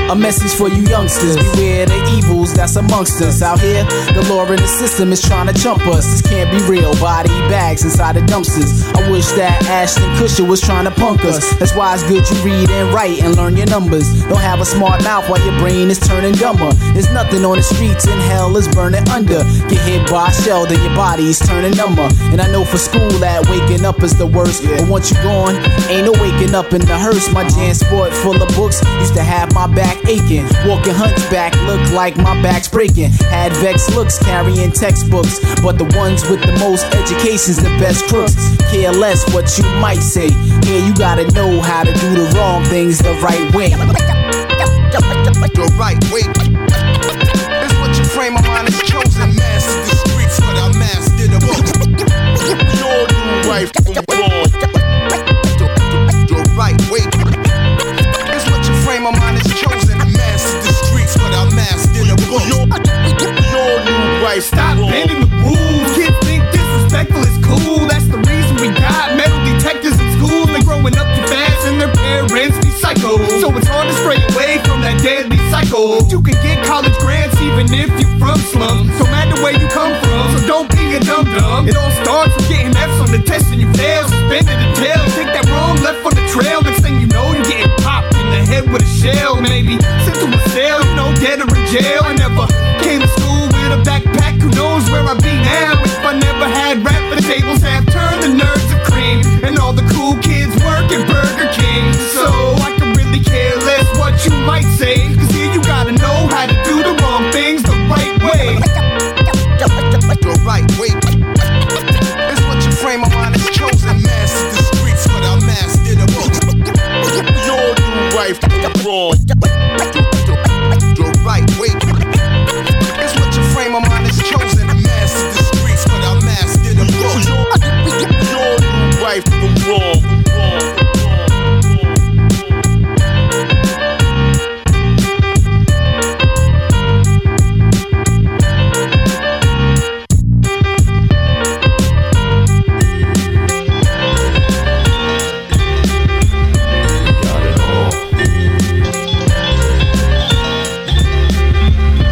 A message for you youngsters, beware the evils that's amongst us. Out here, the law in the system is trying to chump us. This can't be real, body bags inside the dumpsters. I wish that Ashton Kutcher was trying to punk us. That's why it's good you read and write and learn your numbers. Don't have a smart mouth while your brain is turning dumber. There's nothing on the streets and hell is burning under. Get hit by a shell, then your body's turning number. And I know for school that waking up is the worst, but once you gone, ain't no waking up in the hearse. My Jan Sport full of books used to have my back aching. Walking hunchback look like my back's breaking. Had vex looks carrying textbooks, but the ones with the most education's the best crooks. Care less what you might say. Here you gotta know how to do the wrong things the right way. The right way. It's what your frame of mind is chosen. Master the streets, but I mastered the books. We all do right from wrong. The right way. It's what your frame of mind is chosen. Master the streets, but I mastered the books. We all do right. Stop bending the rules. Kids think disrespectful is cool. That's the reason we got metal detectors in schools. They're growing up too fast and their parents be psycho. So it's hard to stray away from that deadly cycle. You can get college grants even if you're from slums. No matter where you come from,